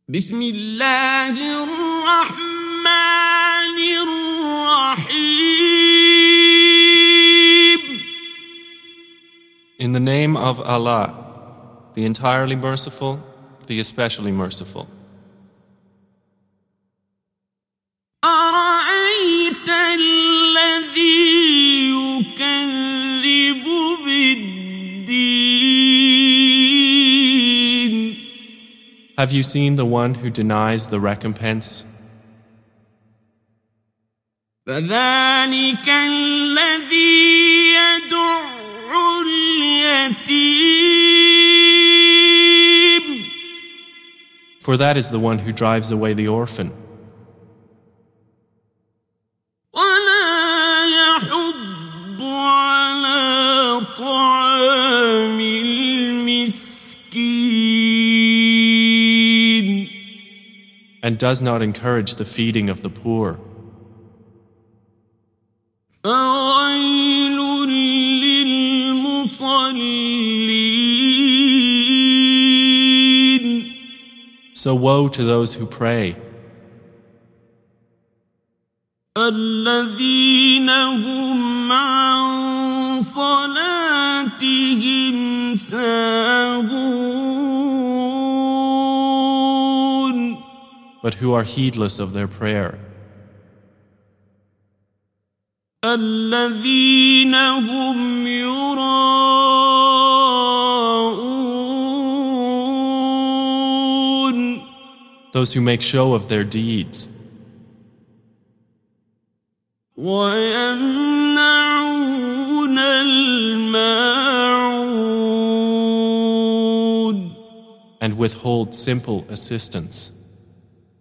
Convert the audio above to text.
بسم الله الرحمن الرحيم. In the name of Allah, the entirely merciful, the especially merciful. أرأيت الذي يكذب بالدين. Have you seen the one who denies the recompense? فذلك الذي يدع اليتيم. For that is the one who drives away the orphan. ولا يحض على طعام المسكين. And does not encourage the feeding of the poor. فويل للمصلين. So woe to those who pray, الذين هم عن صلاتهم ساهون. but who are heedless of their prayer. الذين هم يراءون. Those who make show of their deeds. ويمنعون الماعون. And withhold simple assistance.